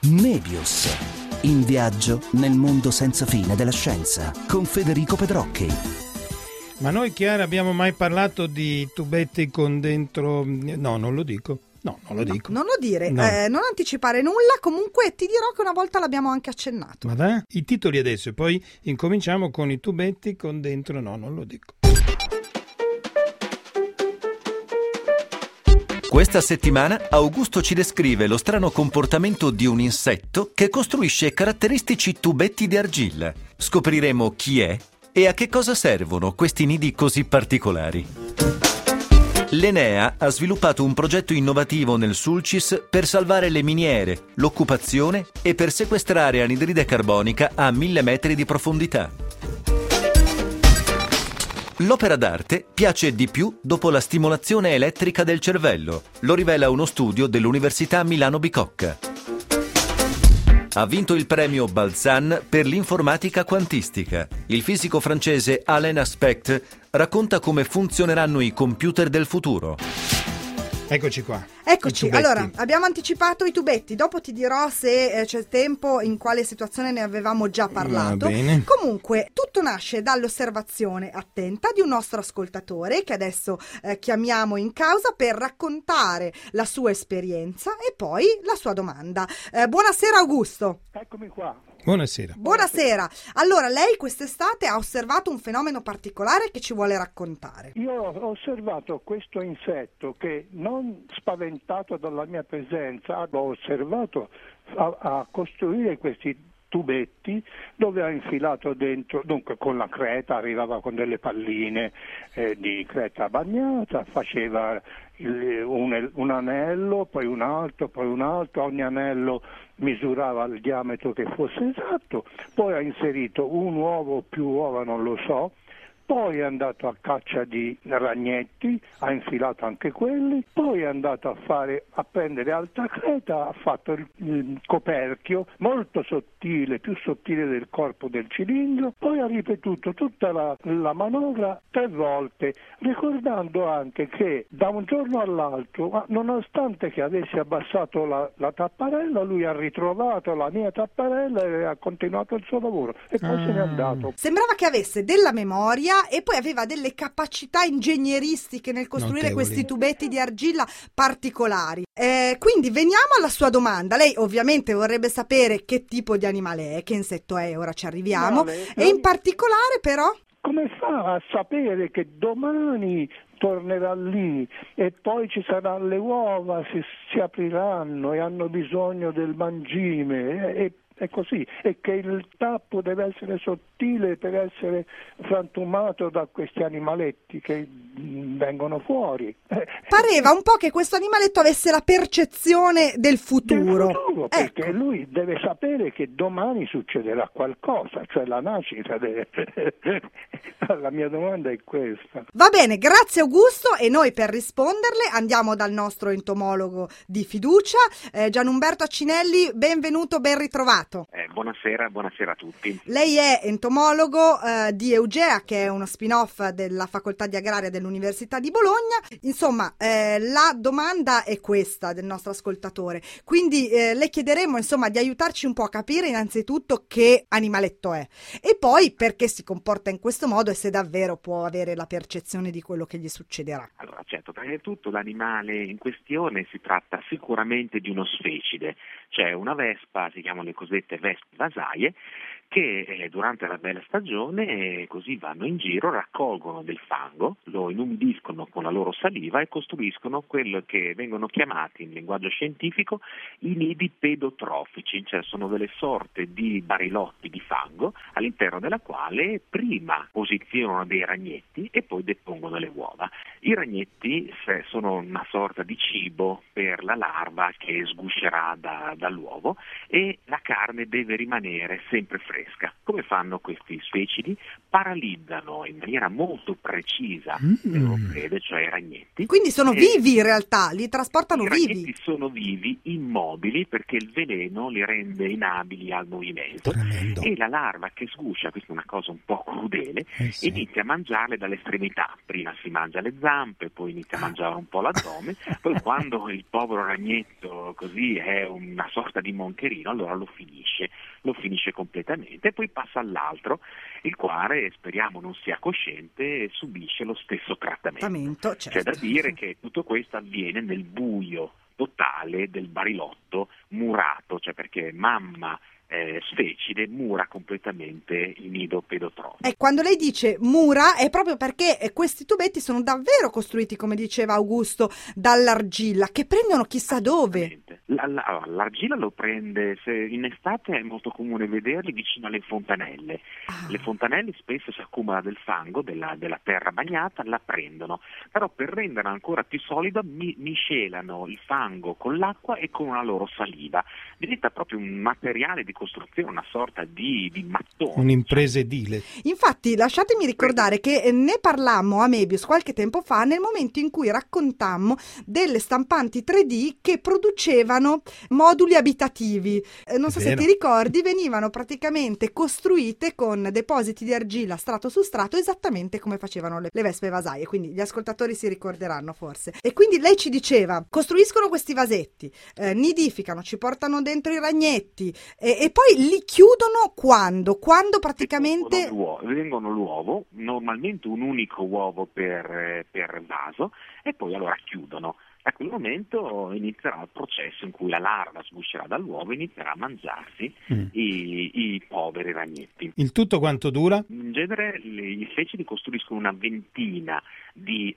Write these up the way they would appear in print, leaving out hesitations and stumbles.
Mebius. In viaggio nel mondo senza fine della scienza con Federico Pedrocchi. Ma noi, Chiara, abbiamo mai parlato di tubetti con dentro... No, non lo dico. No, non lo dico. Non lo dire, No. Non anticipare nulla. Comunque ti dirò che una volta l'abbiamo anche accennato. Ma va? I titoli adesso e poi incominciamo con i tubetti con dentro... No, non lo dico. Questa settimana Augusto ci descrive lo strano comportamento di un insetto che costruisce caratteristici tubetti di argilla. Scopriremo chi è e a che cosa servono questi nidi così particolari. L'Enea ha sviluppato un progetto innovativo nel Sulcis per salvare le miniere, l'occupazione e per sequestrare anidride carbonica a 1000 metri di profondità. L'opera d'arte piace di più dopo la stimolazione elettrica del cervello, lo rivela uno studio dell'Università Milano Bicocca. Ha vinto il premio Balzan per l'informatica quantistica. Il fisico francese Alain Aspect racconta come funzioneranno i computer del futuro. Eccoci qua. Eccoci, I tubetti. allora abbiamo anticipato i tubetti, dopo ti dirò se c'è tempo, in quale situazione ne avevamo già parlato. Va bene. Comunque tutto nasce dall'osservazione attenta di un nostro ascoltatore che adesso chiamiamo in causa per raccontare la sua esperienza e poi la sua domanda. Buonasera Augusto. Eccomi qua. Buonasera. Buonasera. Allora, lei quest'estate ha osservato un fenomeno particolare che ci vuole raccontare. Io ho osservato questo insetto che, non spaventato dalla mia presenza, l'ho osservato a costruire questi tubetti dove ha infilato dentro, dunque con la creta, arrivava con delle palline di creta bagnata, faceva un anello, poi un altro, ogni anello misurava il diametro che fosse esatto, poi ha inserito un uovo o più uova, non lo so, poi è andato a caccia di ragnetti, ha infilato anche quelli, poi è andato a prendere altra creta, ha fatto il coperchio molto sottile, più sottile del corpo del cilindro, poi ha ripetuto tutta la manovra 3 volte, ricordando anche che da un giorno all'altro, nonostante che avessi abbassato la tapparella, lui ha ritrovato la mia tapparella e ha continuato il suo lavoro e poi se n'è andato. Sembrava che avesse della memoria e poi aveva delle capacità ingegneristiche nel costruire Notevoli. questi tubetti di argilla particolari. Quindi veniamo alla sua domanda. Lei ovviamente vorrebbe sapere che tipo di animale è, che insetto è, ora ci arriviamo, e in particolare però... Come fa a sapere che domani tornerà lì e poi ci saranno le uova, si apriranno e hanno bisogno del mangime? È così, e che il tappo deve essere sottile per essere frantumato da questi animaletti che vengono fuori. Pareva un po' che questo animaletto avesse la percezione del futuro. Perché Ecco. lui deve sapere che domani succederà qualcosa, cioè la nascita deve... La mia domanda è questa. Va bene, grazie Augusto, e noi per risponderle andiamo dal nostro entomologo di fiducia, Gianumberto Accinelli. Benvenuto, ben ritrovato. Buonasera a tutti. Lei è entomologo di Eugea, che è uno spin-off della Facoltà di Agraria dell'Università di Bologna. Insomma, la domanda è questa del nostro ascoltatore. Quindi le chiederemo insomma di aiutarci un po' a capire innanzitutto che animaletto è e poi perché si comporta in questo modo e se davvero può avere la percezione di quello che gli succederà. Allora, certo, prima di tutto l'animale in questione si tratta sicuramente di uno sfecide, cioè una vespa, si chiamano le cosiddette vespe vasaie, che durante la bella stagione così vanno in giro, raccolgono del fango, lo inumidiscono con la loro saliva e costruiscono quello che vengono chiamati in linguaggio scientifico i nidi pedotrofici, cioè sono delle sorte di barilotti di fango all'interno della quale prima posizionano dei ragnetti e poi depongono le uova. I ragnetti sono una sorta di cibo per la larva che sguscerà dall'uovo e la carne deve rimanere sempre fresca. fresca. Come fanno questi sfecidi? Paralizzano in maniera molto precisa le loro prede, cioè i ragnetti. Quindi sono vivi in realtà, li trasportano I vivi. ragnetti sono vivi, immobili, perché il veleno li rende inabili al movimento. Tremendo. E la larva che sguscia, questa è una cosa un po' crudele, Sì. inizia a mangiarle dalle estremità. Prima si mangia le zampe, poi inizia a mangiare un po' l'addome, poi quando il povero ragnetto così è una sorta di moncherino, allora lo finisce completamente e poi passa all'altro, il quale speriamo non sia cosciente e subisce lo stesso trattamento. Certo. C'è da dire che tutto questo avviene nel buio totale del barilotto murato, cioè perché mamma sfecide mura completamente il nido pedotrofico. E quando lei dice mura è proprio perché questi tubetti sono davvero costruiti, come diceva Augusto, dall'argilla, che prendono chissà dove. L'argilla lo prende, in estate è molto comune vederli vicino alle fontanelle. Le fontanelle spesso si accumula del fango, della terra bagnata, la prendono, però per renderla ancora più solida miscelano il fango con l'acqua e con la loro saliva. Diventa proprio un materiale di costruzione, una sorta di mattone. Un'impresa edile. Infatti lasciatemi ricordare che ne parlammo a Mebius qualche tempo fa, nel momento in cui raccontammo delle stampanti 3D che producevano moduli abitativi. Non so se ti ricordi, venivano praticamente costruite con depositi di argilla strato su strato, esattamente come facevano le vespe vasaie, quindi gli ascoltatori si ricorderanno forse. E quindi lei ci diceva, costruiscono questi vasetti, nidificano, ci portano dentro i ragnetti e poi li chiudono quando praticamente vengono l'uovo, normalmente un unico uovo per vaso, e poi allora chiudono. A quel momento inizierà il processo in cui la larva sguscerà dall'uovo e inizierà a mangiarsi i poveri ragnetti. Il tutto quanto dura? In genere gli sfecidi costruiscono una ventina di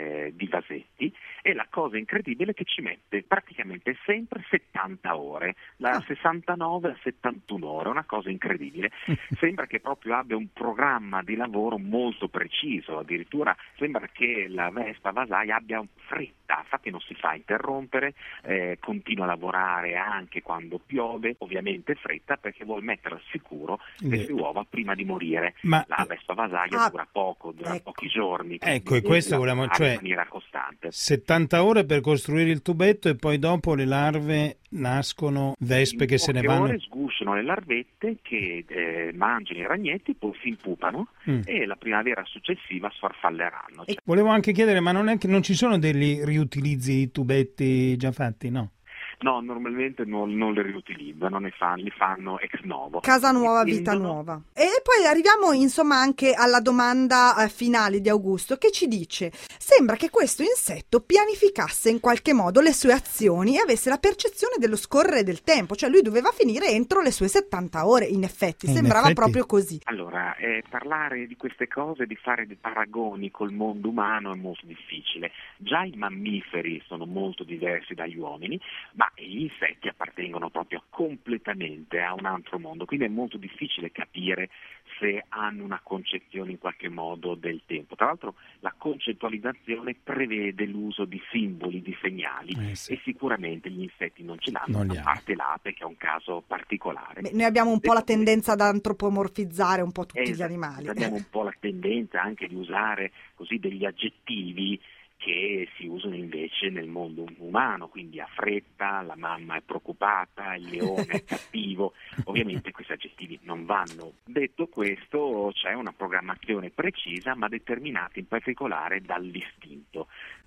vasetti, e la cosa incredibile è che ci mette praticamente sempre 70 ore, da 69 a 71 ore, una cosa incredibile. Sembra che proprio abbia un programma di lavoro molto preciso, addirittura sembra che la vespa vasaia abbia fretta, infatti non si fa interrompere, continua a lavorare anche quando piove, ovviamente fretta perché vuol mettere al sicuro le sue uova prima di morire. Ma la vespa vasaia dura pochi giorni. Ecco, e questo volevamo, cioè in maniera costante. 70 ore per costruire il tubetto e poi dopo le larve nascono, vespe che se ne vanno. In poche ore sgusciano le larvette che mangiano i ragnetti, poi si impupano e la primavera successiva sfarfalleranno. Volevo anche chiedere, ma non è che non ci sono degli riutilizzi di tubetti già fatti, no? No, normalmente non le riutilizzano, li fanno ex novo. Casa nuova, vita nuova. E poi arriviamo insomma anche alla domanda finale di Augusto, che ci dice: sembra che questo insetto pianificasse in qualche modo le sue azioni e avesse la percezione dello scorrere del tempo, cioè lui doveva finire entro le sue 70 ore, in effetti, sembrava proprio così. Allora, parlare di queste cose, di fare dei paragoni col mondo umano è molto difficile. Già i mammiferi sono molto diversi dagli uomini, ma gli insetti appartengono proprio completamente a un altro mondo, quindi è molto difficile capire se hanno una concezione in qualche modo del tempo. Tra l'altro la concettualizzazione prevede l'uso di simboli, di segnali, e sicuramente gli insetti non ce l'hanno, a parte l'ape che è un caso particolare. Noi abbiamo un po' la tendenza ad antropomorfizzare un po' tutti gli animali. Abbiamo un po' la tendenza anche di usare così degli aggettivi che si usano invece nel mondo umano, quindi ha fretta, la mamma è preoccupata, il leone è cattivo. Ovviamente questi aggettivi non vanno. Detto questo, c'è una programmazione precisa ma determinata in particolare dall'istinto.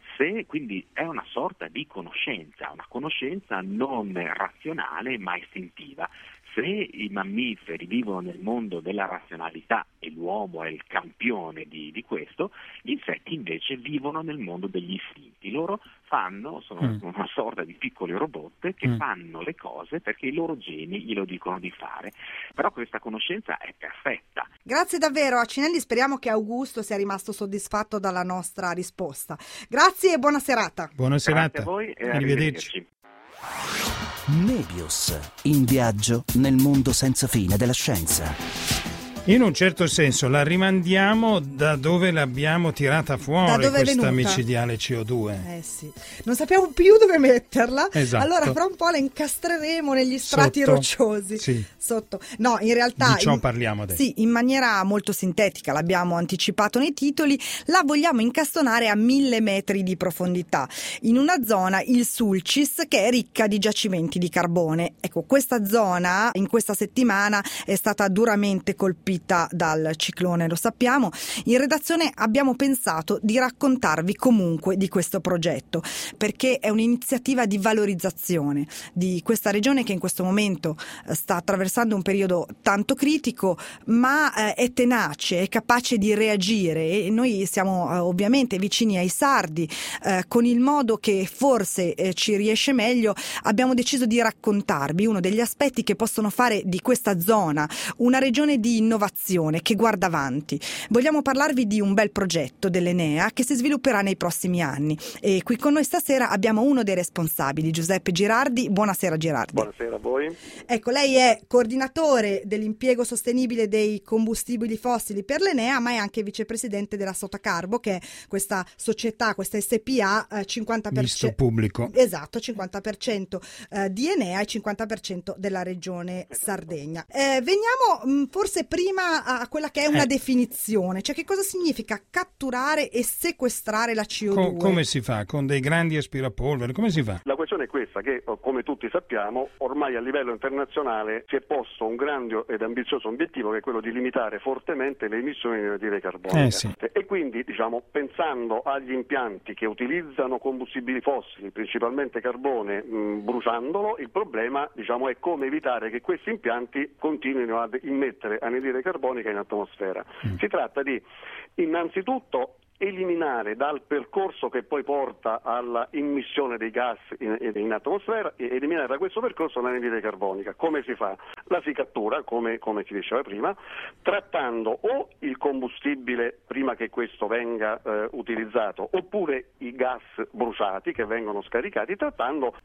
Quindi è una sorta di conoscenza, una conoscenza non razionale ma istintiva. Se i mammiferi vivono nel mondo della razionalità e l'uomo è il campione di questo, gli insetti invece vivono nel mondo degli istinti. Loro sono una sorta di piccoli robot che fanno le cose perché i loro geni glielo dicono di fare. Però questa conoscenza è perfetta. Grazie davvero Acinelli, speriamo che Augusto sia rimasto soddisfatto dalla nostra risposta. Grazie e buona serata. Buona serata. Grazie a voi e arrivederci. Mebius, in viaggio nel mondo senza fine della scienza. In un certo senso la rimandiamo da dove l'abbiamo tirata fuori questa micidiale CO2. Sì. Non sappiamo più dove metterla. Esatto. Allora fra un po' la incastreremo negli strati rocciosi. Sì. Sotto. No, in realtà di ciò parliamo adesso. Sì, in maniera molto sintetica, l'abbiamo anticipato nei titoli, la vogliamo incastonare a 1000 metri di profondità, in una zona, il Sulcis, che è ricca di giacimenti di carbone. Ecco, questa zona in questa settimana è stata duramente colpita dal ciclone, lo sappiamo. In redazione abbiamo pensato di raccontarvi comunque di questo progetto, perché è un'iniziativa di valorizzazione di questa regione che in questo momento sta attraversando un periodo tanto critico, ma è tenace, è capace di reagire, e noi siamo ovviamente vicini ai sardi. Con il modo che forse ci riesce meglio, abbiamo deciso di raccontarvi uno degli aspetti che possono fare di questa zona una regione di innovazione che guarda avanti. Vogliamo parlarvi di un bel progetto dell'Enea che si svilupperà nei prossimi anni, e qui con noi stasera abbiamo uno dei responsabili, Giuseppe Girardi. Buonasera Girardi. Buonasera a voi. Ecco, lei è coordinatore dell'impiego sostenibile dei combustibili fossili per l'Enea, ma è anche vicepresidente della Sotacarbo, che è questa società, questa SPA 50% misto pubblico. Esatto, 50% di Enea e 50% della regione Sardegna. Veniamo forse prima a quella che è una definizione, cioè che cosa significa catturare e sequestrare la CO2? Come si fa? Con dei grandi aspirapolvere? Come si fa? La questione è questa, che come tutti sappiamo ormai a livello internazionale si è posto un grande ed ambizioso obiettivo, che è quello di limitare fortemente le emissioni di anidride carbonica. Sì. E quindi pensando agli impianti che utilizzano combustibili fossili, principalmente carbone, bruciandolo, il problema è come evitare che questi impianti continuino ad immettere anidride carbonica in atmosfera. Si tratta di innanzitutto eliminare dal percorso che poi porta alla immissione dei gas in atmosfera, e eliminare da questo percorso l'anidride carbonica. Come si fa? La si cattura, come si diceva prima, trattando o il combustibile prima che questo venga utilizzato, oppure i gas bruciati che vengono scaricati, trattando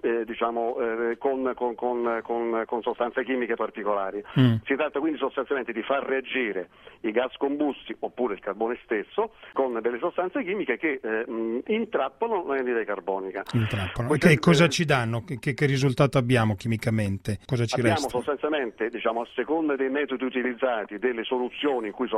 con sostanze chimiche particolari. Si tratta quindi sostanzialmente di far reagire i gas combusti oppure il carbone stesso con delle sostanze chimiche che intrappolano l'anidride carbonica. Che cosa ci danno? Che risultato abbiamo chimicamente? Cosa ci resta? Abbiamo sostanzialmente, a seconda dei metodi utilizzati, delle soluzioni con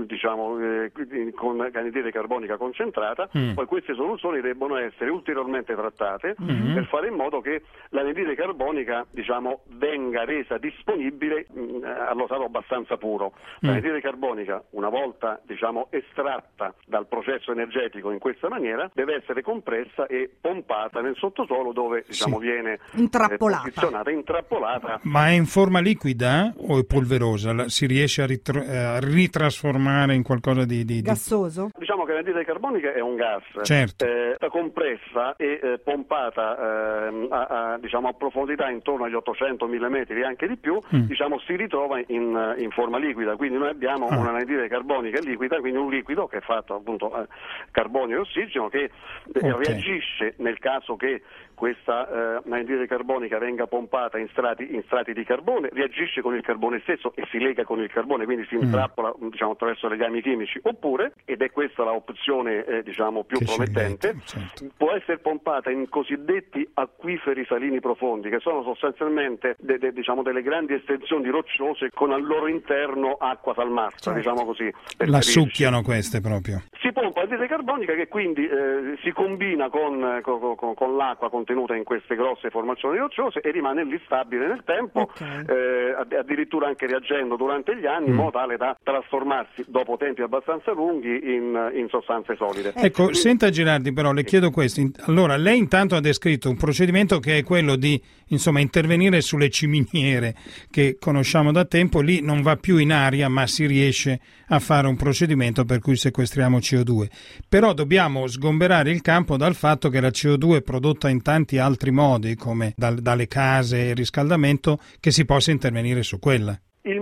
anidride carbonica concentrata, poi queste soluzioni debbono essere ulteriormente trattate per fare in modo che l'anidride carbonica venga resa disponibile allo stato abbastanza puro. L'anidride carbonica, una volta estratta dal processo energetico in questa maniera, deve essere compressa e pompata nel sottosuolo, dove viene intrappolata. Ma è in forma liquida o è polverosa? Si riesce a ritrasformare in qualcosa di gassoso? Diciamo che l'anidride carbonica è un gas. Certo. Compressa e pompata a profondità intorno agli 800.000 metri e anche di più, si ritrova in forma liquida. Quindi noi abbiamo un'anidride carbonica liquida, quindi un liquido che è fatto appunto carbonio e ossigeno, che reagisce nel caso che questa anidride carbonica venga pompata in strati di carbone, reagisce con il carbone stesso e si lega con il carbone, quindi si intrappola attraverso legami chimici, oppure, ed è questa l'opzione più promettente, può essere pompata in cosiddetti acquiferi salini profondi, che sono sostanzialmente delle grandi estensioni rocciose con al loro interno acqua salmastra, così. La succhiano queste proprio. Si pompa l'anidride carbonica, che quindi si combina con l'acqua contenuta in queste grosse formazioni rocciose e rimane lì stabile nel tempo, addirittura anche reagendo durante gli anni, in modo tale da trasformarsi dopo tempi abbastanza lunghi in sostanze solide. Ecco, senta Girardi, però le chiedo questo. Allora, lei intanto ha descritto un procedimento che è quello di intervenire sulle ciminiere che conosciamo da tempo. Lì non va più in aria, ma si riesce a fare un procedimento per cui sequestriamo CO2. Però dobbiamo sgomberare il campo dal fatto che la CO2 è prodotta in tanti altri modi, come dalle case e il riscaldamento, che si possa intervenire su quella. Il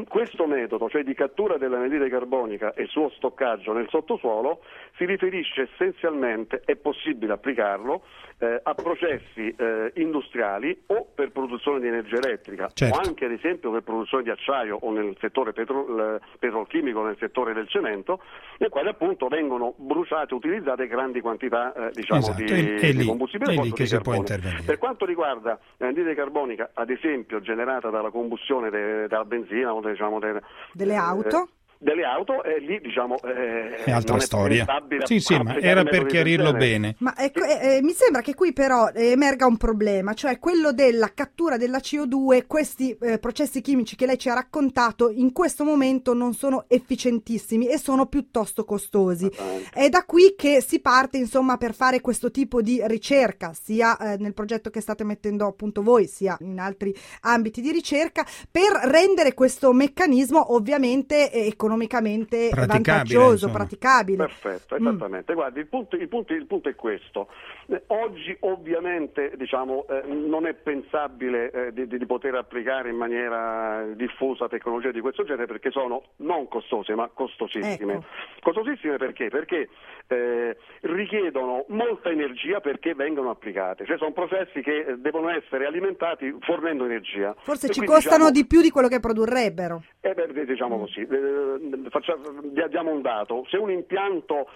Questo metodo, cioè di cattura dell'anidride carbonica e suo stoccaggio nel sottosuolo, si riferisce essenzialmente, è possibile applicarlo, a processi industriali o per produzione di energia elettrica, certo, o anche ad esempio per produzione di acciaio o nel settore petrolchimico, nel settore del cemento, nel quale appunto vengono bruciate, utilizzate grandi quantità esatto, di combustibile è lì che di si può carbone. intervenire. Per quanto riguarda l'anidride carbonica, ad esempio generata dalla combustione della benzina o delle auto, lì diciamo è altra non storia. È sì, ma era per chiarirlo bene. Ma ecco, mi sembra che qui però emerga un problema, cioè quello della cattura della CO2. Questi processi chimici che lei ci ha raccontato in questo momento non sono efficientissimi e sono piuttosto costosi. È da qui che si parte, insomma, per fare questo tipo di ricerca, sia nel progetto che state mettendo appunto voi, sia in altri ambiti di ricerca, per rendere questo meccanismo ovviamente economicamente vantaggioso, praticabile. Perfetto, esattamente. Guardi, il punto è questo. Oggi ovviamente non è pensabile di poter applicare in maniera diffusa tecnologie di questo genere, perché sono non costose ma costosissime. Ecco. Costosissime perché? Perché richiedono molta energia perché vengono applicate, cioè sono processi che devono essere alimentati fornendo energia. Forse e ci quindi, costano di più di quello che produrrebbero. Diciamo così, diamo un dato: se un impianto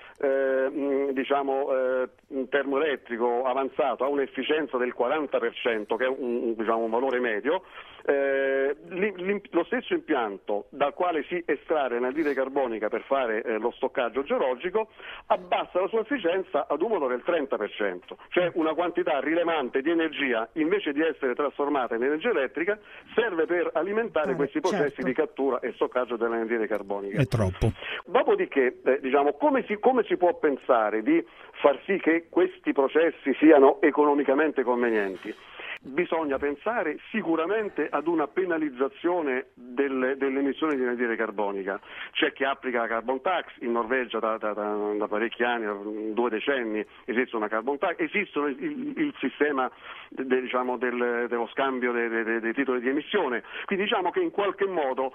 termoelettrico avanzato ha un'efficienza del 40%, che è un valore medio, lo stesso impianto dal quale si estrae l'anidride carbonica per fare lo stoccaggio geologico abbassa la sua efficienza ad un valore del 30%, cioè una quantità rilevante di energia, invece di essere trasformata in energia elettrica, serve per alimentare questi processi di cattura e stoccaggio dell'anidride carbonica. È troppo. Dopodiché, come si può pensare di far sì che questi processi siano economicamente convenienti? Bisogna pensare sicuramente ad una penalizzazione delle emissioni di anidride carbonica. C'è chi applica la carbon tax, in Norvegia da parecchi anni, 2 decenni, esiste una carbon tax, esiste il sistema dello scambio dei titoli di emissione, quindi diciamo che in qualche modo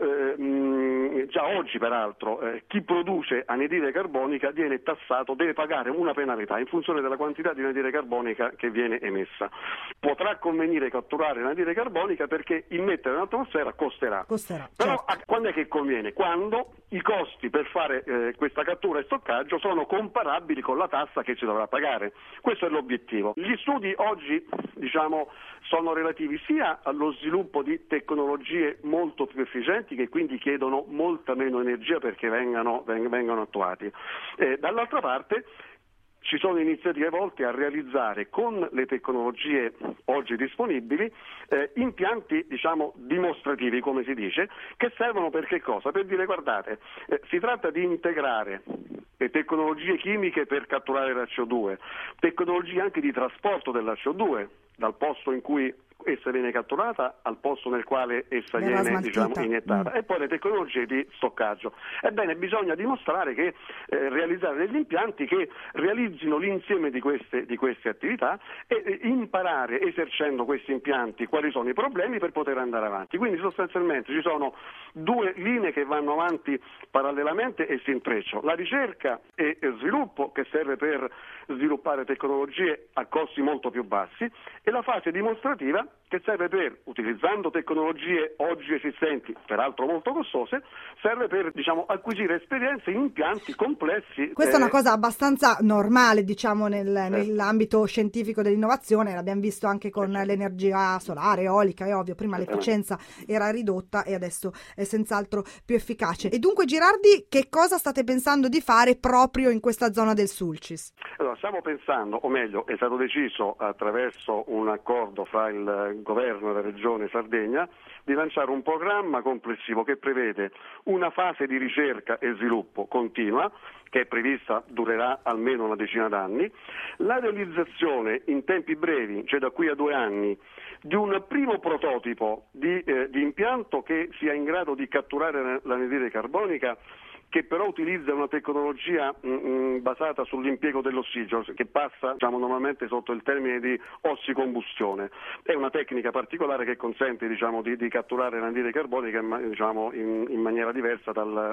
già oggi peraltro chi produce anidride carbonica viene tassato, deve pagare una penalità in funzione della quantità di anidride carbonica che viene emessa. Potrà convenire catturare l'anidride carbonica perché immettere nell'atmosfera costerà. Però certo. Quando è che conviene? Quando i costi per fare questa cattura e stoccaggio sono comparabili con la tassa che si dovrà pagare. Questo è l'obiettivo. Gli studi oggi sono relativi sia allo sviluppo di tecnologie molto più efficienti, che quindi chiedono molta meno energia perché vengano attuati. Dall'altra parte ci sono iniziative volte a realizzare con le tecnologie oggi disponibili impianti dimostrativi, come si dice, che servono per che cosa? Per dire, guardate, si tratta di integrare tecnologie chimiche per catturare la CO2, tecnologie anche di trasporto della CO2 dal posto in cui essa viene catturata al posto nel quale essa viene iniettata, e poi le tecnologie di stoccaggio. Ebbene, bisogna dimostrare che realizzare degli impianti che realizzino l'insieme di queste attività e imparare, esercendo questi impianti, quali sono i problemi per poter andare avanti. Quindi sostanzialmente ci sono 2 linee che vanno avanti parallelamente e si intrecciano: la ricerca e sviluppo, che serve per sviluppare tecnologie a costi molto più bassi, e la fase dimostrativa, che serve per, utilizzando tecnologie oggi esistenti, peraltro molto costose, serve per acquisire esperienze in impianti complessi. Questa è una cosa abbastanza normale nell'ambito scientifico dell'innovazione, l'abbiamo visto anche con l'energia solare, eolica, è ovvio, prima l'efficienza era ridotta e adesso è senz'altro più efficace. E dunque, Girardi, che cosa state pensando di fare proprio in questa zona del Sulcis? Allora, stiamo pensando, o meglio, è stato deciso attraverso un accordo fra il governo e la regione Sardegna di lanciare un programma complessivo che prevede una fase di ricerca e sviluppo continua, che è prevista, durerà almeno una decina d'anni, la realizzazione in tempi brevi, cioè da qui a 2 anni, di un primo prototipo di impianto che sia in grado di catturare l'anidride carbonica che però utilizza una tecnologia basata sull'impiego dell'ossigeno, che passa normalmente sotto il termine di ossicombustione. È una tecnica particolare che consente di catturare l'anidride carbonica in maniera diversa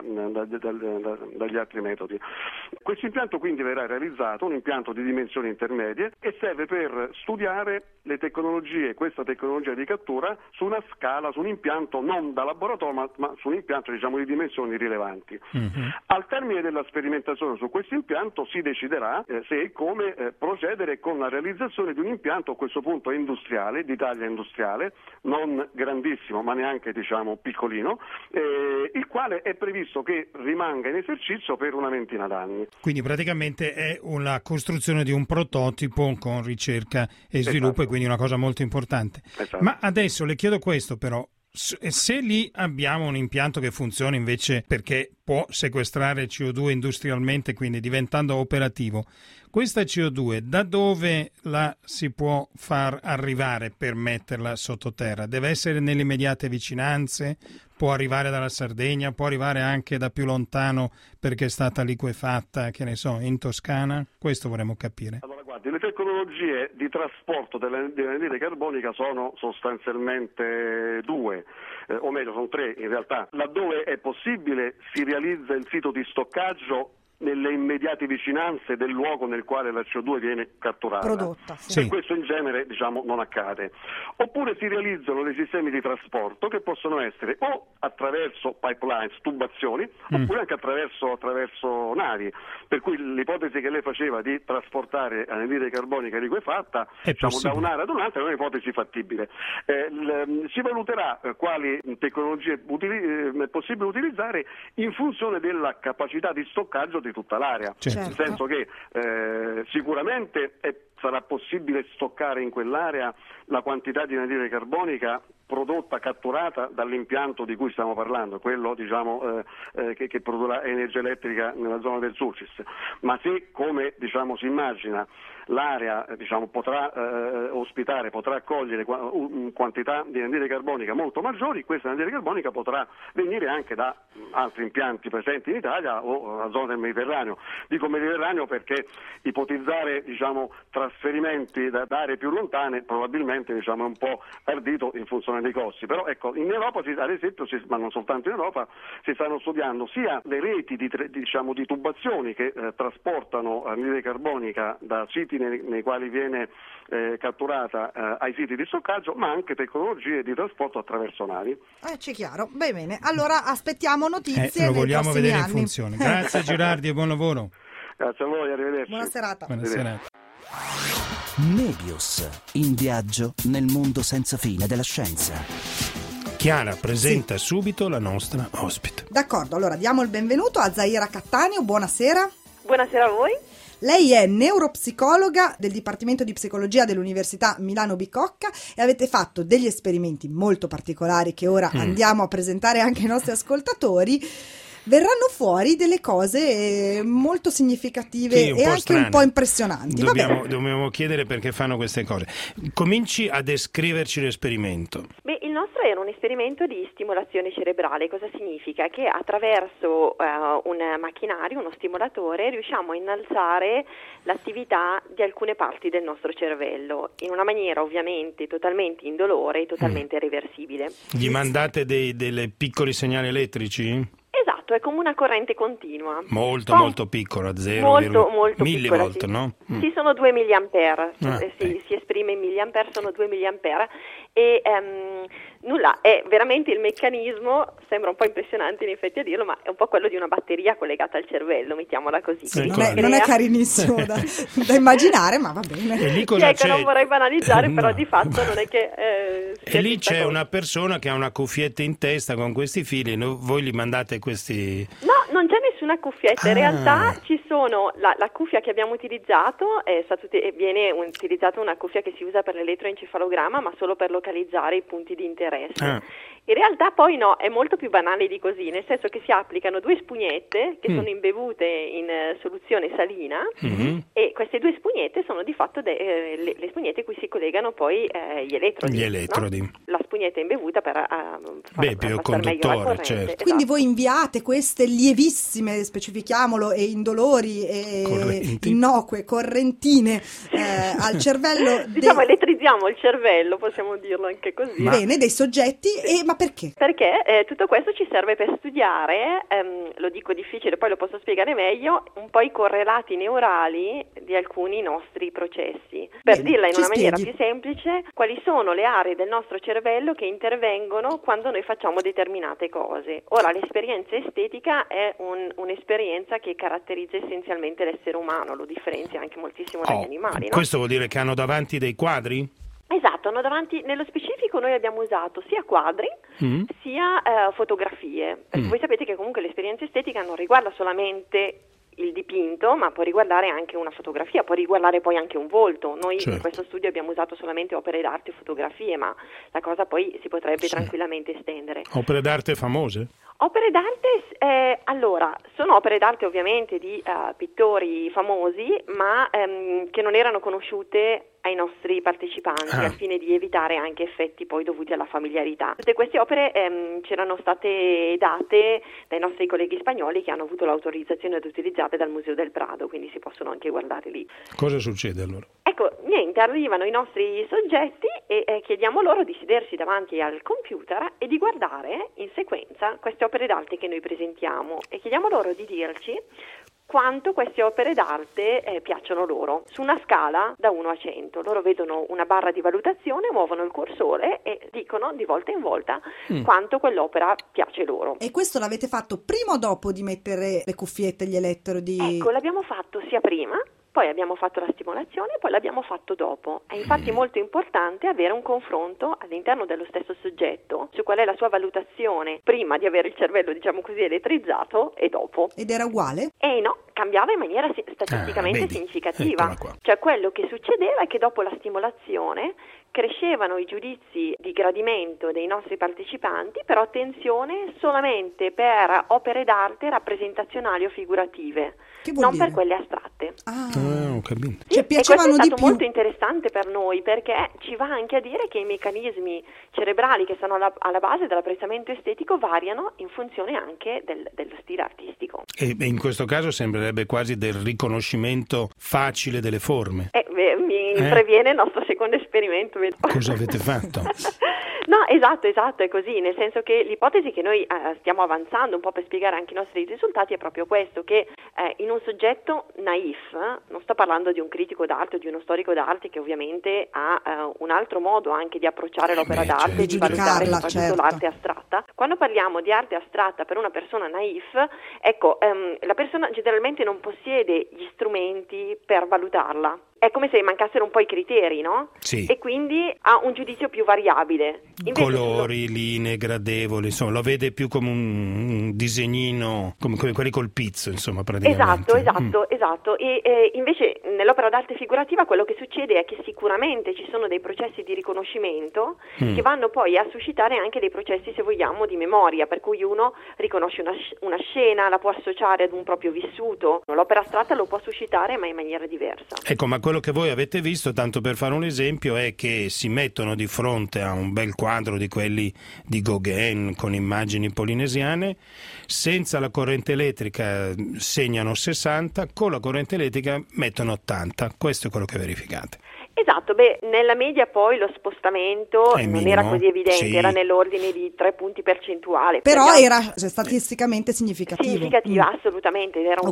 dagli altri metodi. Questo impianto quindi verrà realizzato, un impianto di dimensioni intermedie, e serve per studiare le tecnologie, questa tecnologia di cattura su una scala, su un impianto non da laboratorio ma su un impianto di dimensioni rilevanti. Al termine della sperimentazione su questo impianto si deciderà se e come procedere con la realizzazione di un impianto a questo punto industriale, di taglia industriale, non grandissimo ma neanche piccolino, il quale è previsto che rimanga in esercizio per una ventina d'anni. Quindi praticamente è una costruzione di un prototipo con ricerca e sviluppo, esatto. E quindi una cosa molto importante. Esatto. Ma adesso le chiedo questo però, se lì abbiamo un impianto che funziona invece perché può sequestrare CO2 industrialmente, quindi diventando operativo, questa CO2 da dove la si può far arrivare per metterla sottoterra? Deve essere nelle immediate vicinanze? Può arrivare dalla Sardegna? Può arrivare anche da più lontano perché è stata liquefatta, che ne so, in Toscana? Questo vorremmo capire. Allora, guardi, le tecnologie di trasporto dell'anidride carbonica sono sostanzialmente due, o meglio sono tre in realtà. Laddove è possibile si realizza il sito di stoccaggio nelle immediate vicinanze del luogo nel quale la CO2 viene catturata. Prodotta, sì. E questo in genere non accade. Oppure si realizzano dei sistemi di trasporto che possono essere o attraverso pipelines, tubazioni, oppure anche attraverso navi. Per cui l'ipotesi che lei faceva di trasportare anidride carbonica liquefatta da un'area ad un'altra è un'ipotesi fattibile. Si valuterà quali tecnologie è possibile utilizzare in funzione della capacità di stoccaggio di tutta l'area, certo. Nel senso che sicuramente sarà possibile stoccare in quell'area la quantità di anidride carbonica prodotta, catturata dall'impianto di cui stiamo parlando, quello che produrrà energia elettrica nella zona del Sulcis. Ma se, come si immagina, l'area potrà accogliere quantità di anidride carbonica molto maggiori, questa anidride carbonica potrà venire anche da altri impianti presenti in Italia o nella zona del Mediterraneo. Dico Mediterraneo perché ipotizzare trasferimenti da aree più lontane probabilmente è un po' ardito in funzione dei costi. Però ecco, in Europa ad esempio, ma non soltanto in Europa, si stanno studiando sia le reti di tubazioni che trasportano anidride carbonica da siti nei quali viene catturata ai siti di stoccaggio, ma anche tecnologie di trasporto attraverso navi. C'è chiaro. Bene, allora aspettiamo notizie. Lo vogliamo vedere anni. In funzione. Grazie Girardi e buon lavoro. Grazie a voi, arrivederci. Buona serata. Buona serata. Nebius, in viaggio nel mondo senza fine della scienza. Chiara presenta subito la nostra ospite. D'accordo, allora diamo il benvenuto a Zaira Cattaneo, buonasera. Buonasera a voi. Lei è neuropsicologa del Dipartimento di Psicologia dell'Università Milano Bicocca e avete fatto degli esperimenti molto particolari che ora andiamo a presentare anche ai nostri ascoltatori. Verranno fuori delle cose molto significative e anche strane. Un po' impressionanti. Dobbiamo chiedere perché fanno queste cose. Cominci a descriverci l'esperimento. Il nostro era un esperimento di stimolazione cerebrale. Cosa significa? Che attraverso un macchinario, uno stimolatore, riusciamo a innalzare l'attività di alcune parti del nostro cervello in una maniera ovviamente totalmente indolore e totalmente reversibile. Gli mandate dei piccoli segnali elettrici? Esatto, è come una corrente continua. Molto piccola, 0, molto millivolt, piccola, sì. No? Sì, sono 2 milliampere, si esprime in milliampere, sono 2 milliampere e nulla, è veramente il meccanismo, sembra un po' impressionante in effetti a dirlo, ma è un po' quello di una batteria collegata al cervello, mettiamola così. Sì, non è carinissimo da immaginare, ma va bene. E lì cosa c'è? Non vorrei banalizzare, no. Però di fatto non è che... e lì c'è una persona che ha una cuffietta in testa con questi fili, voi li mandate questi... No, non c'è nessuna cuffietta, in realtà ci sono, la cuffia che abbiamo utilizzato, viene utilizzata una cuffia che si usa per l'elettroencefalogramma, ma solo per localizzare i punti di interesse. In realtà poi no, è molto più banale di così, nel senso che si applicano 2 spugnette che sono imbevute in soluzione salina e queste 2 spugnette sono di fatto le spugnette cui si collegano poi gli elettrodi. Gli elettrodi. No? La spugnetta imbevuta per più passare conduttore, meglio la corrente. certo. Esatto. Quindi voi inviate queste lievissime, specifichiamolo, e indolori e innocue correntine al cervello diciamo elettrizziamo il cervello, possiamo dirlo anche così. Bene, dei soggetti. Ma perché? Perché tutto questo ci serve per studiare, lo dico difficile, poi lo posso spiegare meglio, un po' i correlati neurali di alcuni nostri processi. Per dirla in una maniera più semplice, quali sono le aree del nostro cervello che intervengono quando noi facciamo determinate cose. Ora, l'esperienza estetica è un'esperienza che caratterizza essenzialmente l'essere umano, lo differenzia anche moltissimo dagli animali. No? Questo vuol dire che hanno davanti dei quadri? Esatto, hanno davanti, nello specifico noi abbiamo usato sia quadri sia fotografie, perché voi sapete che comunque l'esperienza estetica non riguarda solamente il dipinto, ma può riguardare anche una fotografia, può riguardare poi anche un volto. Noi in questo studio abbiamo usato solamente opere d'arte e fotografie, ma la cosa poi si potrebbe tranquillamente estendere. Opere d'arte famose? Opere d'arte, allora, sono opere d'arte ovviamente di pittori famosi, ma che non erano conosciute ai nostri partecipanti, al fine di evitare anche effetti poi dovuti alla familiarità. Tutte queste opere c'erano state date dai nostri colleghi spagnoli che hanno avuto l'autorizzazione ad utilizzarle dal Museo del Prado, quindi si possono anche guardare lì. Cosa succede allora? Ecco, niente, arrivano i nostri soggetti e chiediamo loro di sedersi davanti al computer e di guardare in sequenza queste opere d'arte che noi presentiamo e chiediamo loro di dirci quanto queste opere d'arte piacciono loro, su una scala da 1 a 100. Loro vedono una barra di valutazione, muovono il cursore e dicono di volta in volta quanto quell'opera piace loro. E questo l'avete fatto prima o dopo di mettere le cuffiette e gli elettrodi? Ecco, l'abbiamo fatto sia prima, poi abbiamo fatto la stimolazione e poi l'abbiamo fatto dopo. È infatti molto importante avere un confronto all'interno dello stesso soggetto su qual è la sua valutazione prima di avere il cervello, diciamo così, elettrizzato e dopo. Ed era uguale? No, cambiava in maniera statisticamente significativa. Cioè quello che succedeva è che dopo la stimolazione crescevano i giudizi di gradimento dei nostri partecipanti, però attenzione, solamente per opere d'arte rappresentazionali o figurative, non per quelle astratte. Ho capito. Cioè, piacevano e questo è di stato più. molto interessante per noi, perché ci va anche a dire che i meccanismi cerebrali che stanno alla base dell'apprezzamento estetico variano in funzione anche dello stile artistico. E in questo caso sembrerebbe quasi del riconoscimento facile delle forme. Mi previene il nostro secondo esperimento. Cosa avete fatto? No, esatto, è così, nel senso che l'ipotesi che noi stiamo avanzando un po' per spiegare anche i nostri risultati è proprio questo, che in un soggetto naif, non sto parlando di un critico d'arte o di uno storico d'arte che ovviamente ha un altro modo anche di approcciare l'opera d'arte e di valutare soprattutto l'arte astratta. Quando parliamo di arte astratta per una persona naif, ecco, la persona generalmente non possiede gli strumenti per valutarla. È come se mancassero un po' i criteri, no? Sì. E quindi ha un giudizio più variabile. Invece colori, linee, gradevoli, insomma, lo vede più come un disegnino, come quelli col pizzo, insomma, praticamente. Esatto. E invece nell'opera d'arte figurativa quello che succede è che sicuramente ci sono dei processi di riconoscimento che vanno poi a suscitare anche dei processi, se vogliamo, di memoria, per cui uno riconosce una scena, la può associare ad un proprio vissuto. L'opera astratta lo può suscitare, ma in maniera diversa. Ecco, ma quello che voi avete visto, tanto per fare un esempio, è che si mettono di fronte a un bel quadro di quelli di Gauguin con immagini polinesiane, senza la corrente elettrica segnano 60, con la corrente elettrica mettono 80. Questo è quello che verificate. Esatto, nella media poi lo spostamento non era così evidente, era nell'ordine di 3 punti percentuali. Però era statisticamente significativo. Significativa, assolutamente, era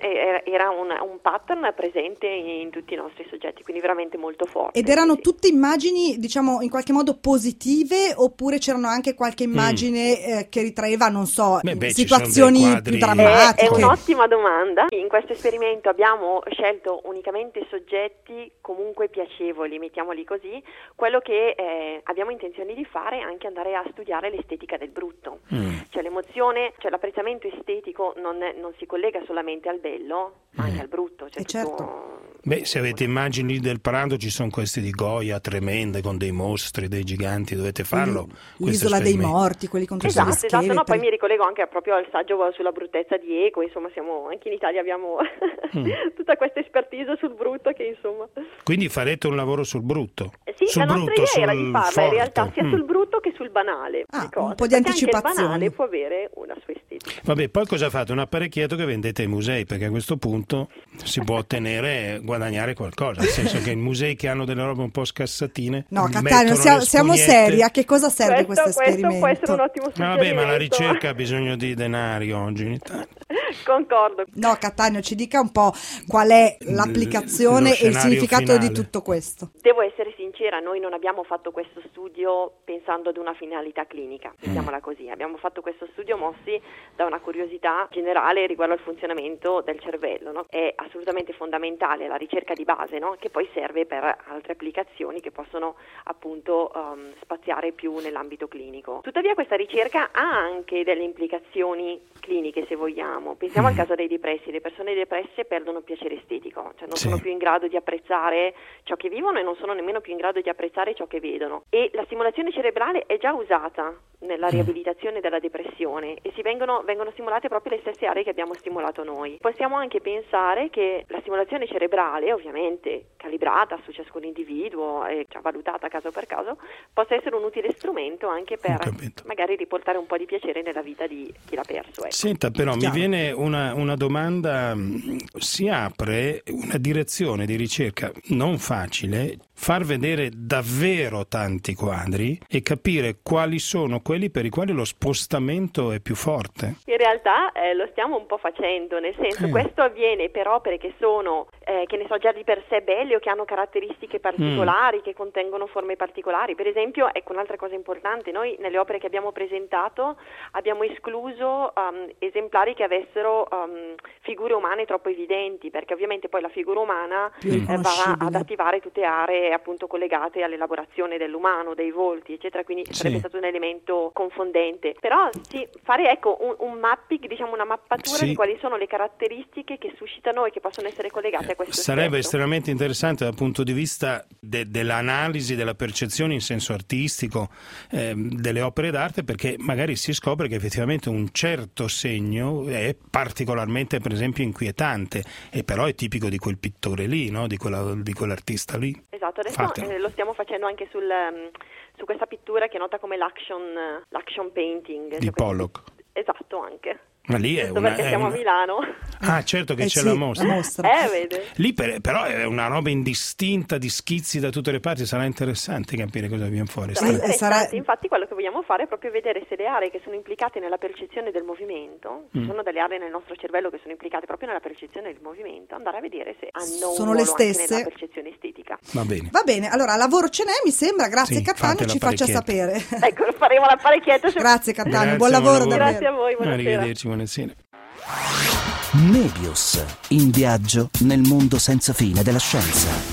un pattern presente in tutti i nostri soggetti, quindi veramente molto forte. Ed erano tutte immagini, diciamo, in qualche modo positive, oppure c'erano anche qualche immagine che ritraeva, non so, situazioni più drammatiche? È un'ottima domanda. In questo esperimento abbiamo scelto unicamente soggetti comunque piacevoli, mettiamoli così. Quello che abbiamo intenzione di fare è anche andare a studiare l'estetica del brutto, cioè l'emozione, cioè l'apprezzamento estetico non si collega solamente al bello, ma anche al brutto. Cioè certo. Se avete immagini del Prado, ci sono queste di Goya tremende con dei mostri, dei giganti, dovete farlo. L'isola dei morti, quelli con tutti gli scheletri. Esatto, no, poi mi ricollego anche proprio al saggio sulla bruttezza di Eco, insomma anche in Italia abbiamo tutta questa expertise sul brutto che insomma. Quindi farete un lavoro sul brutto. Sì, sul la nostra brutto, idea era di sul farla forte. in realtà sia sul brutto che sul banale. Un po' di anticipazione. Anche il banale può avere una sua estetica. Vabbè, poi cosa fate? Un apparecchietto che vendete ai musei, perché a questo punto si può ottenere, guadagnare qualcosa, nel senso che i musei che hanno delle robe un po' scassatine. No, Cattaneo, siamo seri. A che cosa serve questo esperimento? Questo può essere un ottimo suggerimento. Vabbè, ma la ricerca ha bisogno di denari oggi in Italia. Concordo. No, Cattaneo, ci dica un po' qual è l'applicazione e il significato finale di tutto questo. Devo essere sincera, noi non abbiamo fatto questo studio pensando ad una finalità clinica, diciamola così. Abbiamo fatto questo studio mossi da una curiosità generale riguardo al funzionamento del cervello, no? È assolutamente fondamentale la ricerca di base, no? Che poi serve per altre applicazioni che possono appunto spaziare più nell'ambito clinico. Tuttavia questa ricerca ha anche delle implicazioni cliniche, se vogliamo. Pensiamo al caso dei depressi. Le persone depresse perdono piacere estetico, cioè non sono più in grado di apprezzare ciò che vivono e non sono nemmeno più in grado di apprezzare ciò che vedono. E la stimolazione cerebrale è già usata nella riabilitazione della depressione e vengono stimolate proprio le stesse aree che abbiamo stimolato noi. Possiamo anche pensare che la stimolazione cerebrale, ovviamente calibrata su ciascun individuo e valutata caso per caso, possa essere un utile strumento anche per magari riportare un po' di piacere nella vita di chi l'ha perso. Ecco. Senta, però mi viene una domanda. Si apre una direzione di ricerca non facile, far vedere davvero tanti quadri e capire quali sono quelli per i quali lo spostamento è più forte. In realtà lo stiamo un po' facendo, nel senso questo avviene per opere che sono che ne so, già di per sé belle o che hanno caratteristiche particolari, che contengono forme particolari. Per esempio, ecco un'altra cosa importante, noi nelle opere che abbiamo presentato abbiamo escluso esemplari che avessero figure umane troppo evidenti, perché ovviamente poi la figura umana va ad attivare tutte aree appunto collegate all'elaborazione dell'umano, dei volti, eccetera, quindi sarebbe stato un elemento confondente. Però fare ecco un mapping, diciamo una mappatura di quali sono le caratteristiche che suscitano e che possono essere collegate a questo sarebbe aspetto. estremamente interessante dal punto di vista dell'analisi, della percezione in senso artistico delle opere d'arte, perché magari si scopre che effettivamente un certo segno è particolarmente, per esempio, inquietante, e però è tipico di quel pittore lì, no? di quell'artista lì. Esatto, adesso lo stiamo facendo anche su questa pittura che è nota come l'action painting di Pollock. Esatto, anche. Ma lì è perché siamo a Milano. Ah, certo che c'è la mostra. Vede. Lì però è una roba indistinta di schizzi da tutte le parti, sarà interessante capire cosa viene fuori. Infatti quello che vogliamo fare è proprio vedere se le aree che sono implicate nella percezione del movimento, ci sono delle aree nel nostro cervello che sono implicate proprio nella percezione del movimento, andare a vedere se hanno sono un le ruolo anche stesse nella percezione estetica. Va bene. Va bene, allora lavoro ce n'è, mi sembra, grazie Cattaneo, ci faccia sapere. Ecco, faremo l'apparecchietto. Grazie Cattaneo, buon lavoro davvero. Grazie a voi, buonasera. Arrivederci, buonasera. Möbius, in viaggio nel mondo senza fine della scienza.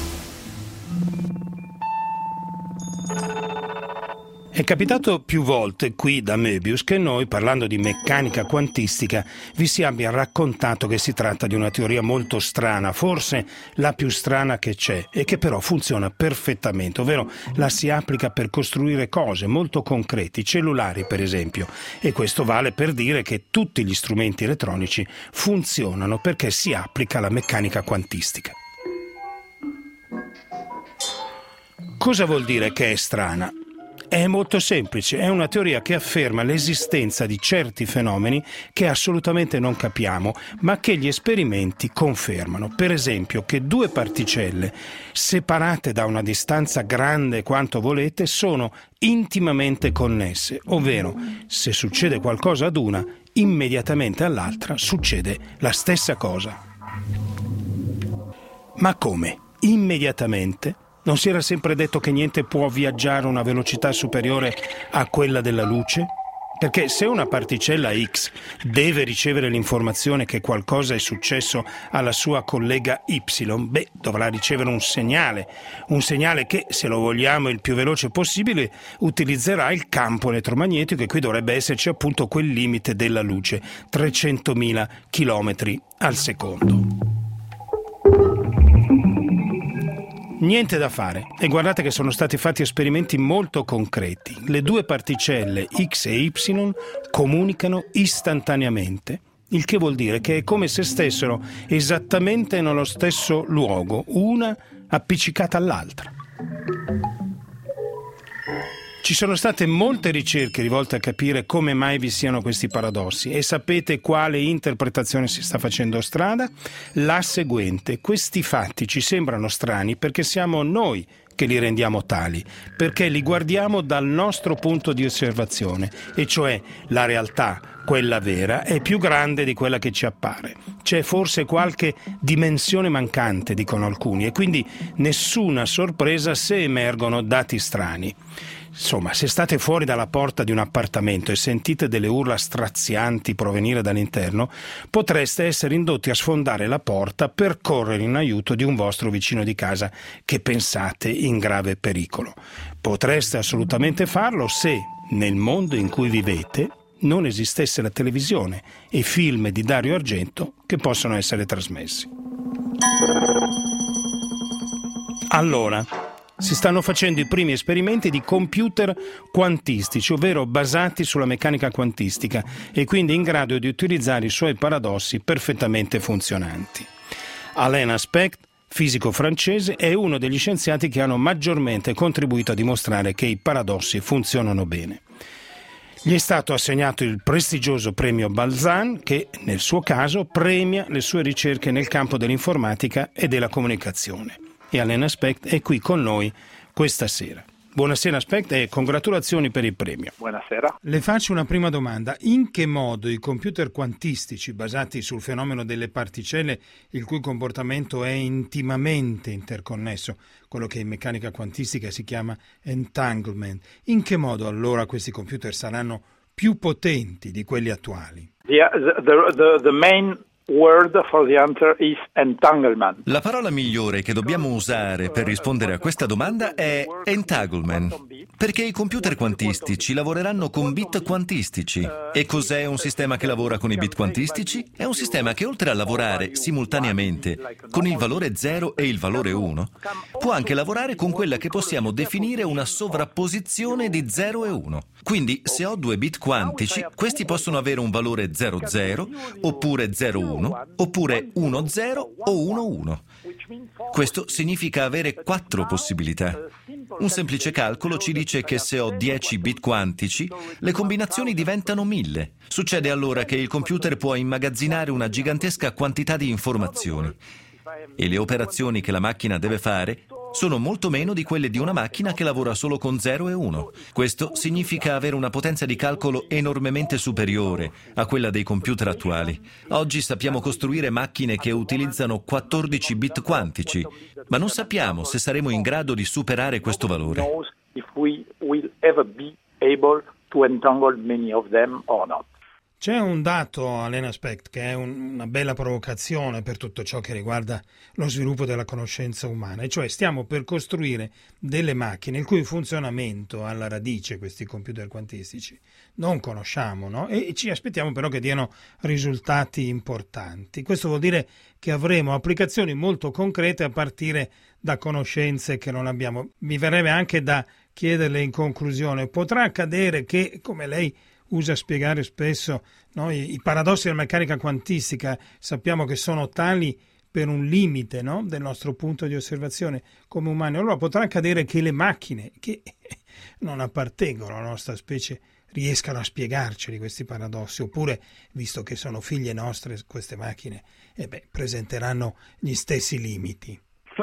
È capitato più volte qui da Möbius che noi, parlando di meccanica quantistica, vi si abbia raccontato che si tratta di una teoria molto strana, forse la più strana che c'è, e che però funziona perfettamente, ovvero la si applica per costruire cose molto concreti, cellulari per esempio, e questo vale per dire che tutti gli strumenti elettronici funzionano perché si applica la meccanica quantistica. Cosa vuol dire che è strana? È molto semplice, è una teoria che afferma l'esistenza di certi fenomeni che assolutamente non capiamo, ma che gli esperimenti confermano. Per esempio che due particelle, separate da una distanza grande quanto volete, sono intimamente connesse, ovvero se succede qualcosa ad una, immediatamente all'altra succede la stessa cosa. Ma come? Immediatamente? Non si era sempre detto che niente può viaggiare a una velocità superiore a quella della luce? Perché se una particella X deve ricevere l'informazione che qualcosa è successo alla sua collega Y, dovrà ricevere un segnale che, se lo vogliamo il più veloce possibile, utilizzerà il campo elettromagnetico, e qui dovrebbe esserci appunto quel limite della luce, 300.000 km al secondo. Niente da fare, e guardate che sono stati fatti esperimenti molto concreti. Le due particelle X e Y comunicano istantaneamente, il che vuol dire che è come se stessero esattamente nello stesso luogo, una appiccicata all'altra. Ci sono state molte ricerche rivolte a capire come mai vi siano questi paradossi e sapete quale interpretazione si sta facendo strada? La seguente: questi fatti ci sembrano strani perché siamo noi che li rendiamo tali, perché li guardiamo dal nostro punto di osservazione, e cioè la realtà, quella vera, è più grande di quella che ci appare. C'è forse qualche dimensione mancante, dicono alcuni, e quindi nessuna sorpresa se emergono dati strani. Insomma, se state fuori dalla porta di un appartamento e sentite delle urla strazianti provenire dall'interno, potreste essere indotti a sfondare la porta per correre in aiuto di un vostro vicino di casa che pensate in grave pericolo. Potreste assolutamente farlo se, nel mondo in cui vivete, non esistesse la televisione e film di Dario Argento che possono essere trasmessi. Allora, si stanno facendo i primi esperimenti di computer quantistici, ovvero basati sulla meccanica quantistica e quindi in grado di utilizzare i suoi paradossi perfettamente funzionanti. Alain Aspect, fisico francese, è uno degli scienziati che hanno maggiormente contribuito a dimostrare che i paradossi funzionano bene. Gli è stato assegnato il prestigioso premio Balzan che, nel suo caso, premia le sue ricerche nel campo dell'informatica e della comunicazione. E Alain Aspect è qui con noi questa sera. Buonasera Aspect e congratulazioni per il premio. Buonasera. Le faccio una prima domanda. In che modo i computer quantistici basati sul fenomeno delle particelle, il cui comportamento è intimamente interconnesso, quello che in meccanica quantistica si chiama entanglement, in che modo allora questi computer saranno più potenti di quelli attuali? The main word for the answer is entanglement. La parola migliore che dobbiamo usare per rispondere a questa domanda è entanglement, perché i computer quantistici lavoreranno con bit quantistici. E cos'è un sistema che lavora con i bit quantistici? È un sistema che, oltre a lavorare simultaneamente con il valore 0 e il valore 1, può anche lavorare con quella che possiamo definire una sovrapposizione di 0 e 1. Quindi, se ho due bit quantici, questi possono avere un valore 00 oppure 01 oppure 10 o 11. Questo significa avere 4 possibilità. Un semplice calcolo ci dice che se ho 10 bit quantici, le combinazioni diventano 1000. Succede allora che il computer può immagazzinare una gigantesca quantità di informazioni e le operazioni che la macchina deve fare sono molto meno di quelle di una macchina che lavora solo con 0 e 1. Questo significa avere una potenza di calcolo enormemente superiore a quella dei computer attuali. Oggi sappiamo costruire macchine che utilizzano 14 bit quantici, ma non sappiamo se saremo in grado di superare questo valore. C'è un dato, Alain Aspect, che è una bella provocazione per tutto ciò che riguarda lo sviluppo della conoscenza umana, e cioè stiamo per costruire delle macchine il cui funzionamento alla radice questi computer quantistici non conosciamo, no? E ci aspettiamo però che diano risultati importanti. Questo vuol dire che avremo applicazioni molto concrete a partire da conoscenze che non abbiamo. Mi verrebbe anche da chiederle in conclusione, potrà accadere che, come lei usa spiegare spesso, no, i paradossi della meccanica quantistica, sappiamo che sono tali per un limite, no, del nostro punto di osservazione come umani. Allora potrà accadere che le macchine che non appartengono alla nostra specie riescano a spiegarceli questi paradossi, oppure, visto che sono figlie nostre queste macchine, presenteranno gli stessi limiti.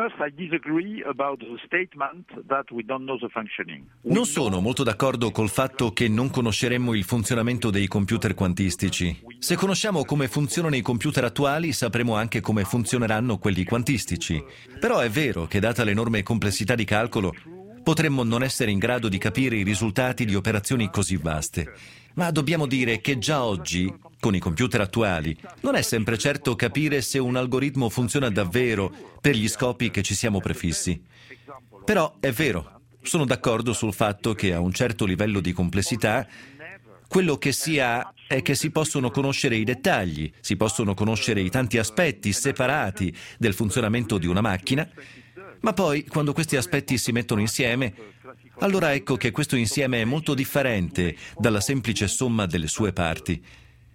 Non sono molto d'accordo col fatto che non conosceremmo il funzionamento dei computer quantistici. Se conosciamo come funzionano i computer attuali, sapremo anche come funzioneranno quelli quantistici. Però è vero che, data l'enorme complessità di calcolo, potremmo non essere in grado di capire i risultati di operazioni così vaste. Ma dobbiamo dire che già oggi, con i computer attuali, non è sempre certo capire se un algoritmo funziona davvero per gli scopi che ci siamo prefissi. Però è vero, sono d'accordo sul fatto che a un certo livello di complessità quello che si ha è che si possono conoscere i dettagli, si possono conoscere i tanti aspetti separati del funzionamento di una macchina, ma poi, quando questi aspetti si mettono insieme, allora ecco che questo insieme è molto differente dalla semplice somma delle sue parti.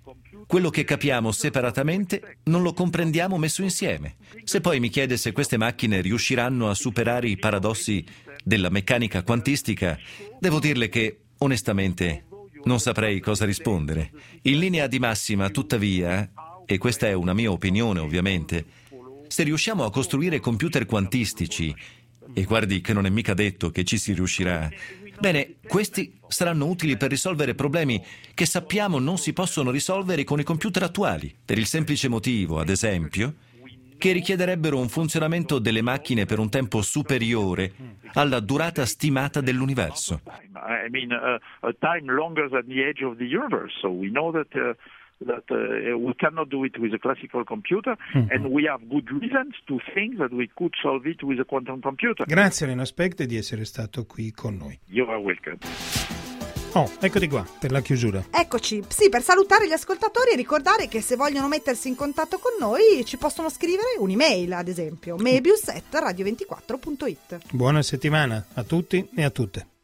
quello che capiamo separatamente non lo comprendiamo messo insieme. Se poi mi chiede se queste macchine riusciranno a superare i paradossi della meccanica quantistica, devo dirle che, onestamente, non saprei cosa rispondere. In linea di massima, tuttavia, e questa è una mia opinione ovviamente, se riusciamo a costruire computer quantistici, e guardi che non è mica detto che ci si riuscirà, bene, questi saranno utili per risolvere problemi che sappiamo non si possono risolvere con i computer attuali, per il semplice motivo, ad esempio, che richiederebbero un funzionamento delle macchine per un tempo superiore alla durata stimata dell'universo. I mean, a time longer than the age of the universe. So we know that we cannot do it with a classical computer, and we have good reasons to think that we could solve it with a quantum computer. Grazie Reno Specte di essere stato qui con noi. You are welcome. Oh, eccoti qua per la chiusura. Eccoci, sì, per salutare gli ascoltatori e ricordare che se vogliono mettersi in contatto con noi ci possono scrivere un'email, ad esempio, mebius@radio24.it. Buona settimana a tutti e a tutte.